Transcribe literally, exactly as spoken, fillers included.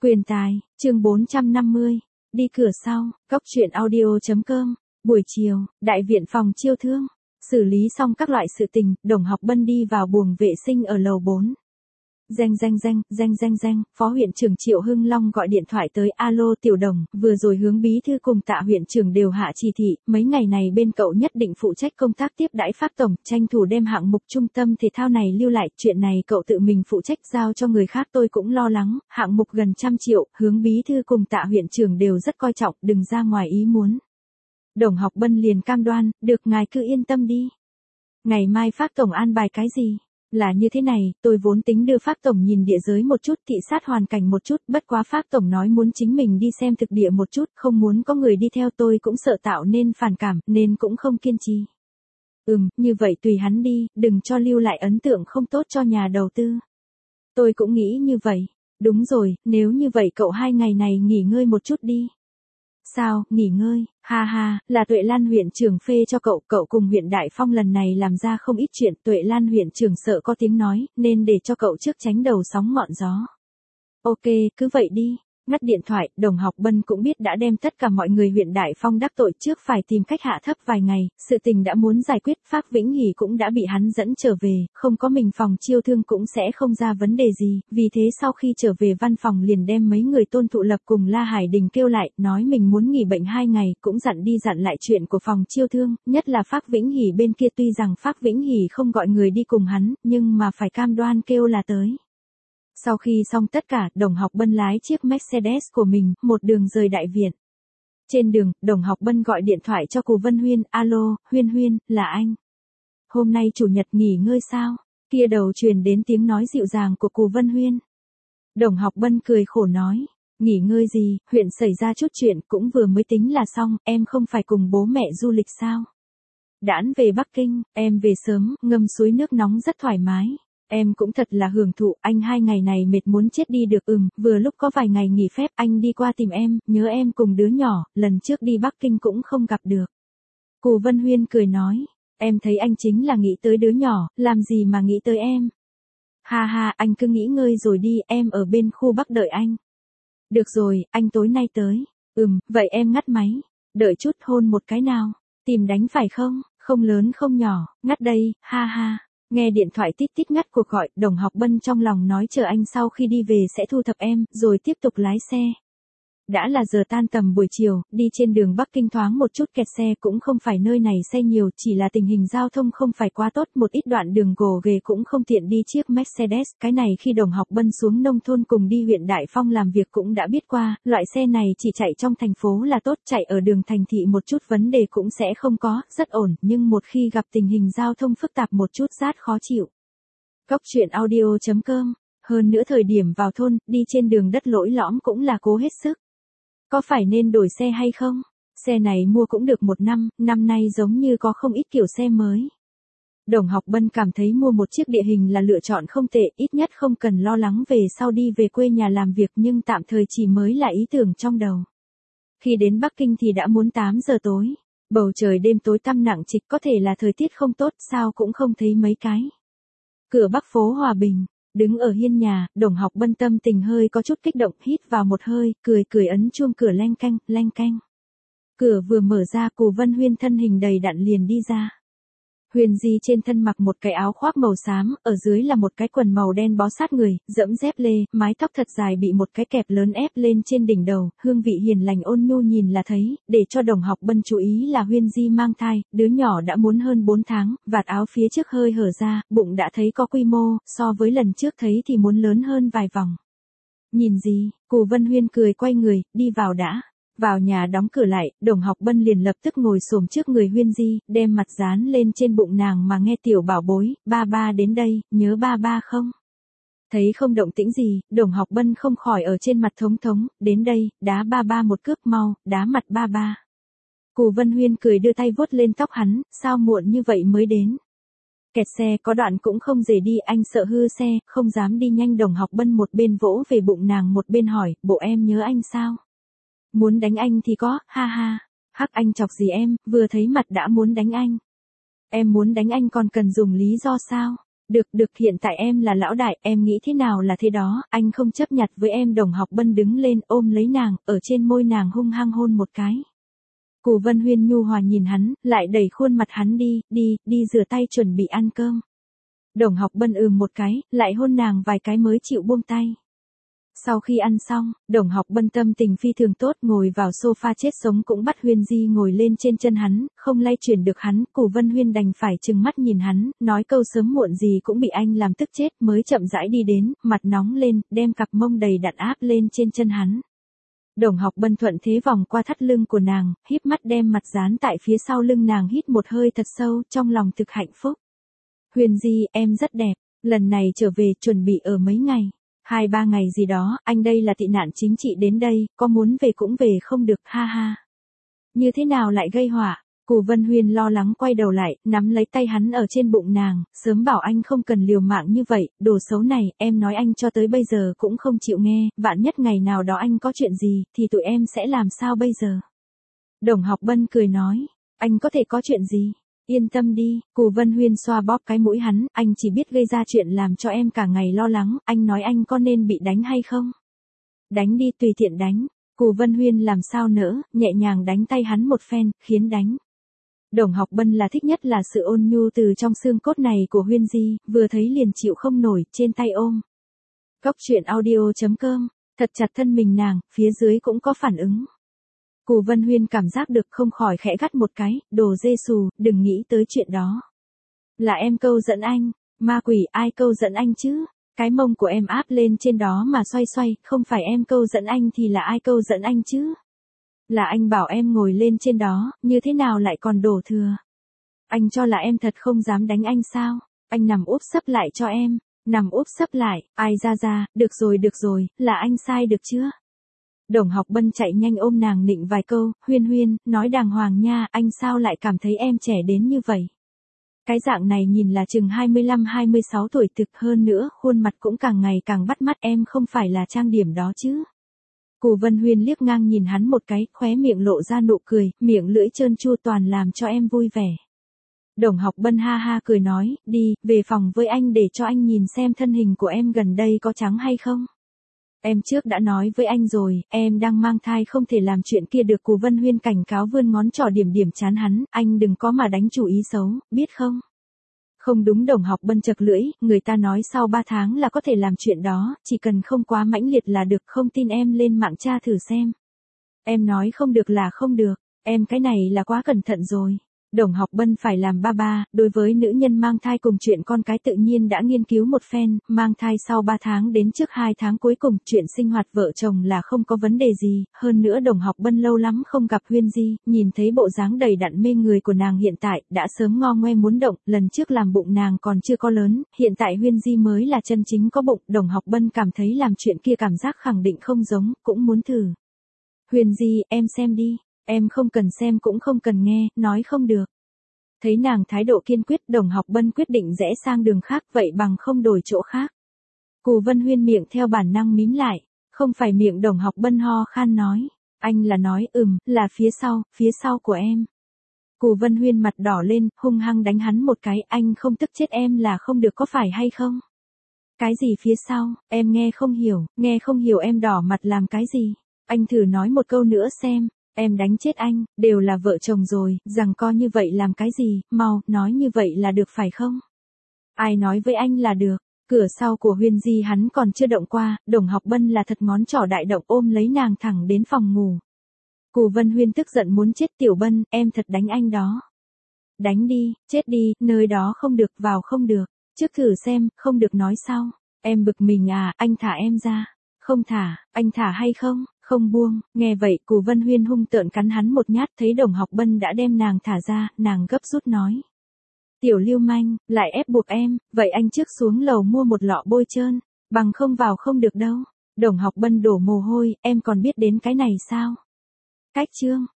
Quyền tài, chương bốn trăm năm mươi. Đi cửa sau, cốc truyện audio chấm com. Buổi chiều, đại viện phòng chiêu thương. Xử lý xong các loại sự tình, Đồng Học Bân đi vào buồng vệ sinh ở lầu bốn. Reng reng reng, reng reng reng, Phó huyện trưởng Triệu Hưng Long gọi điện thoại tới, alo Tiểu Đồng, vừa rồi hướng bí thư cùng Tạ huyện trưởng đều hạ chỉ thị, mấy ngày này bên cậu nhất định phụ trách công tác tiếp đãi Phác tổng, tranh thủ đem hạng mục trung tâm thể thao này lưu lại, chuyện này cậu tự mình phụ trách giao cho người khác tôi cũng lo lắng, hạng mục gần trăm triệu, hướng bí thư cùng Tạ huyện trưởng đều rất coi trọng, đừng ra ngoài ý muốn. Đồng Học Bân liền cam đoan, được ngài cứ yên tâm đi. Ngày mai Phác tổng an bài cái gì? Là như thế này, tôi vốn tính đưa Phác tổng nhìn địa giới một chút, thị sát hoàn cảnh một chút, bất quá Phác tổng nói muốn chính mình đi xem thực địa một chút, không muốn có người đi theo, tôi cũng sợ tạo nên phản cảm, nên cũng không kiên trì. Ừm, như vậy tùy hắn đi, đừng cho lưu lại ấn tượng không tốt cho nhà đầu tư. Tôi cũng nghĩ như vậy. Đúng rồi, nếu như vậy cậu hai ngày này nghỉ ngơi một chút đi. Sao, nghỉ ngơi, ha ha, là Tuệ Lan huyện trưởng phê cho cậu, cậu cùng huyện Đại Phong lần này làm ra không ít chuyện, Tuệ Lan huyện trưởng sợ có tiếng nói, nên để cho cậu trước tránh đầu sóng ngọn gió. Ok, cứ vậy đi. Ngắt điện thoại, Đồng Học Bân cũng biết đã đem tất cả mọi người huyện Đại Phong đắc tội trước phải tìm cách hạ thấp vài ngày, sự tình đã muốn giải quyết, Phác Vĩnh Hỷ cũng đã bị hắn dẫn trở về, không có mình phòng chiêu thương cũng sẽ không ra vấn đề gì, vì thế sau khi trở về văn phòng liền đem mấy người Tôn Thụ Lập cùng La Hải Đình kêu lại, nói mình muốn nghỉ bệnh hai ngày, cũng dặn đi dặn lại chuyện của phòng chiêu thương, nhất là Phác Vĩnh Hỷ bên kia tuy rằng Phác Vĩnh Hỷ không gọi người đi cùng hắn, nhưng mà phải cam đoan kêu là tới. Sau khi xong tất cả, Đồng Học Bân lái chiếc Mercedes của mình, một đường rời đại viện. Trên đường, Đồng Học Bân gọi điện thoại cho Cù Vân Huyên, alo, Huyên Huyên, là anh. Hôm nay chủ nhật nghỉ ngơi sao? Kia đầu truyền đến tiếng nói dịu dàng của Cù Vân Huyên. Đồng Học Bân cười khổ nói, nghỉ ngơi gì, huyện xảy ra chút chuyện cũng vừa mới tính là xong, em không phải cùng bố mẹ du lịch sao? Đãn về Bắc Kinh, em về sớm, ngâm suối nước nóng rất thoải mái. Em cũng thật là hưởng thụ, anh hai ngày này mệt muốn chết đi được, ừm, vừa lúc có vài ngày nghỉ phép, anh đi qua tìm em, nhớ em cùng đứa nhỏ, lần trước đi Bắc Kinh cũng không gặp được. Cù Vân Huyên cười nói, em thấy anh chính là nghĩ tới đứa nhỏ, làm gì mà nghĩ tới em. Ha ha, anh cứ nghỉ ngơi rồi đi, em ở bên khu Bắc đợi anh. Được rồi, anh tối nay tới. Ừm, vậy em ngắt máy. Đợi chút hôn một cái nào. Tìm đánh phải không? Không lớn không nhỏ, ngắt đây, ha ha. Nghe điện thoại tít tít ngắt cuộc gọi, Đồng Học Bân trong lòng nói chờ anh sau khi đi về sẽ thu thập em, rồi tiếp tục lái xe. Đã là giờ tan tầm buổi chiều, đi trên đường Bắc Kinh thoáng một chút kẹt xe, cũng không phải nơi này xe nhiều, chỉ là tình hình giao thông không phải quá tốt, một ít đoạn đường gồ ghề cũng không tiện đi chiếc Mercedes, cái này khi Đồng Học Bân xuống nông thôn cùng đi huyện Đại Phong làm việc cũng đã biết qua, loại xe này chỉ chạy trong thành phố là tốt, chạy ở đường thành thị một chút vấn đề cũng sẽ không có, rất ổn, nhưng một khi gặp tình hình giao thông phức tạp một chút rát khó chịu. Cốc truyện audio chấm com. Hơn nữa thời điểm vào thôn, đi trên đường đất lỗi lõm cũng là cố hết sức. Có phải nên đổi xe hay không? Xe này mua cũng được một năm, năm nay giống như có không ít kiểu xe mới. Đồng Học Bân cảm thấy mua một chiếc địa hình là lựa chọn không tệ, ít nhất không cần lo lắng về sau đi về quê nhà làm việc, nhưng tạm thời chỉ mới là ý tưởng trong đầu. Khi đến Bắc Kinh thì đã muốn tám giờ tối. Bầu trời đêm tối tăm nặng trịch, có thể là thời tiết không tốt, sao cũng không thấy mấy cái. Cửa Bắc phố Hòa Bình. Đứng ở hiên nhà, Đồng Học Bân tâm tình hơi có chút kích động, hít vào một hơi, cười cười ấn chuông cửa leng keng, leng keng. Cửa vừa mở ra, Cù Vân Huyên thân hình đầy đặn liền đi ra. Huyền Di trên thân mặc một cái áo khoác màu xám, ở dưới là một cái quần màu đen bó sát người, dẫm dép lê, mái tóc thật dài bị một cái kẹp lớn ép lên trên đỉnh đầu, hương vị hiền lành ôn nhu nhìn là thấy, để cho Đồng Học Bân chú ý là Huyền Di mang thai, đứa nhỏ đã muốn hơn bốn tháng, vạt áo phía trước hơi hở ra, bụng đã thấy có quy mô, so với lần trước thấy thì muốn lớn hơn vài vòng. Nhìn gì, Cù Vân Huyên cười quay người, đi vào đã. Vào nhà đóng cửa lại, Đồng Học Bân liền lập tức ngồi xổm trước người Huyên Di, đem mặt dán lên trên bụng nàng mà nghe tiểu bảo bối, ba ba đến đây, nhớ ba ba không? Thấy không động tĩnh gì, Đồng Học Bân không khỏi ở trên mặt thống thống, đến đây, đá ba ba một cước mau, đá mặt ba ba. Cù Vân Huyên cười đưa tay vuốt lên tóc hắn, sao muộn như vậy mới đến? Kẹt xe có đoạn cũng không dễ đi, anh sợ hư xe, không dám đi nhanh. Đồng Học Bân một bên vỗ về bụng nàng một bên hỏi, bộ em nhớ anh sao? Muốn đánh anh thì có, ha ha. Hắc anh chọc gì em, vừa thấy mặt đã muốn đánh anh. Em muốn đánh anh còn cần dùng lý do sao? Được, được, hiện tại em là lão đại, em nghĩ thế nào là thế đó, anh không chấp nhặt với em. Đồng Học Bân đứng lên ôm lấy nàng, ở trên môi nàng hung hăng hôn một cái. Cù Vân Huyên nhu hòa nhìn hắn, lại đẩy khuôn mặt hắn đi, đi, đi rửa tay chuẩn bị ăn cơm. Đồng Học Bân ừm một cái, lại hôn nàng vài cái mới chịu buông tay. Sau khi ăn xong, Đồng Học Bân tâm tình phi thường tốt, ngồi vào sofa chết sống cũng bắt Huyên Di ngồi lên trên chân hắn, không lay chuyển được hắn. Cù Vân Huyên đành phải trừng mắt nhìn hắn, nói câu sớm muộn gì cũng bị anh làm tức chết, mới chậm rãi đi đến, mặt nóng lên, đem cặp mông đầy đặn áp lên trên chân hắn. Đồng Học Bân thuận thế vòng qua thắt lưng của nàng, híp mắt đem mặt dán tại phía sau lưng nàng, hít một hơi thật sâu, trong lòng thực hạnh phúc. Huyên Di, em rất đẹp, lần này trở về chuẩn bị ở mấy ngày. Hai ba ngày gì đó, anh đây là tị nạn chính trị đến đây, có muốn về cũng về không được, ha ha. Như thế nào lại gây họa? Cù Vân Huyên lo lắng quay đầu lại, nắm lấy tay hắn ở trên bụng nàng, sớm bảo anh không cần liều mạng như vậy, đồ xấu này, em nói anh cho tới bây giờ cũng không chịu nghe, vạn nhất ngày nào đó anh có chuyện gì, thì tụi em sẽ làm sao bây giờ? Đồng Học Bân cười nói, anh có thể có chuyện gì? Yên tâm đi, Cù Vân Huyên xoa bóp cái mũi hắn, anh chỉ biết gây ra chuyện làm cho em cả ngày lo lắng, anh nói anh có nên bị đánh hay không? Đánh đi, tùy tiện đánh. Cù Vân Huyên làm sao nỡ, nhẹ nhàng đánh tay hắn một phen, khiến đánh. Đồng Học Bân là thích nhất là sự ôn nhu từ trong xương cốt này của Huyên Di, vừa thấy liền chịu không nổi, trên tay ôm. Cóc truyện audio chấm com, thật chặt thân mình nàng, phía dưới cũng có phản ứng. Cù Vân Huyên cảm giác được không khỏi khẽ gắt một cái, đồ dê xù, đừng nghĩ tới chuyện đó. Là em câu dẫn anh, ma quỷ, ai câu dẫn anh chứ? Cái mông của em áp lên trên đó mà xoay xoay, không phải em câu dẫn anh thì là ai câu dẫn anh chứ? Là anh bảo em ngồi lên trên đó, như thế nào lại còn đổ thừa? Anh cho là em thật không dám đánh anh sao? Anh nằm úp sấp lại cho em, nằm úp sấp lại, ai ra ra, được rồi được rồi, là anh sai được chưa? Đồng Học Bân chạy nhanh ôm nàng nịnh vài câu, Huyên Huyên, nói đàng hoàng nha, anh sao lại cảm thấy em trẻ đến như vậy? Cái dạng này nhìn là chừng hai mươi lăm hai mươi sáu tuổi thực, hơn nữa, khuôn mặt cũng càng ngày càng bắt mắt, em không phải là trang điểm đó chứ? Cù Vân Huyên liếc ngang nhìn hắn một cái, khóe miệng lộ ra nụ cười, miệng lưỡi trơn tru toàn làm cho em vui vẻ. Đồng Học Bân ha ha cười nói, đi, về phòng với anh để cho anh nhìn xem thân hình của em gần đây có trắng hay không. Em trước đã nói với anh rồi, em đang mang thai không thể làm chuyện kia được. Cù Vân Huyên cảnh cáo vươn ngón trỏ điểm điểm chán hắn, anh đừng có mà đánh chủ ý xấu, biết không? Không đúng. Đồng Học Bân chật lưỡi, người ta nói sau ba tháng là có thể làm chuyện đó, chỉ cần không quá mãnh liệt là được, không tin em lên mạng tra thử xem. Em nói không được là không được, em cái này là quá cẩn thận rồi. Đồng Học Bân phải làm ba ba, đối với nữ nhân mang thai cùng chuyện con cái tự nhiên đã nghiên cứu một phen, mang thai sau ba tháng đến trước hai tháng cuối cùng, chuyện sinh hoạt vợ chồng là không có vấn đề gì, hơn nữa Đồng Học Bân lâu lắm không gặp Huyên Di, nhìn thấy bộ dáng đầy đặn mê người của nàng hiện tại, đã sớm ngo ngoe muốn động, lần trước làm bụng nàng còn chưa có lớn, hiện tại Huyên Di mới là chân chính có bụng, Đồng Học Bân cảm thấy làm chuyện kia cảm giác khẳng định không giống, cũng muốn thử. Huyên Di, em xem đi. Em không cần xem cũng không cần nghe, nói không được. Thấy nàng thái độ kiên quyết, Đồng Học Bân quyết định rẽ sang đường khác, vậy bằng không đổi chỗ khác. Cù Vân Huyên miệng theo bản năng mím lại, không phải miệng. Đồng Học Bân ho khan nói, anh là nói, ừm, là phía sau, phía sau của em. Cù Vân Huyên mặt đỏ lên, hung hăng đánh hắn một cái, anh không tức chết em là không được có phải hay không? Cái gì phía sau, em nghe không hiểu, nghe không hiểu em đỏ mặt làm cái gì? Anh thử nói một câu nữa xem. Em đánh chết anh, đều là vợ chồng rồi, rằng co như vậy làm cái gì, mau, nói như vậy là được phải không? Ai nói với anh là được, cửa sau của Huyên Di hắn còn chưa động qua, Đồng Học Bân là thật ngón trỏ đại động ôm lấy nàng thẳng đến phòng ngủ. Cù Vân Huyên tức giận muốn chết, Tiểu Bân, em thật đánh anh đó. Đánh đi, chết đi, nơi đó không được, vào không được, trước thử xem, không được nói sau. Em bực mình à, anh thả em ra. Không thả, anh thả hay không? Không buông. Nghe vậy, Cù Vân Huyên hung tợn cắn hắn một nhát, thấy Đồng Học Bân đã đem nàng thả ra, nàng gấp rút nói. Tiểu lưu manh, lại ép buộc em, vậy anh trước xuống lầu mua một lọ bôi trơn, bằng không vào không được đâu. Đồng Học Bân đổ mồ hôi, em còn biết đến cái này sao? Cách chương.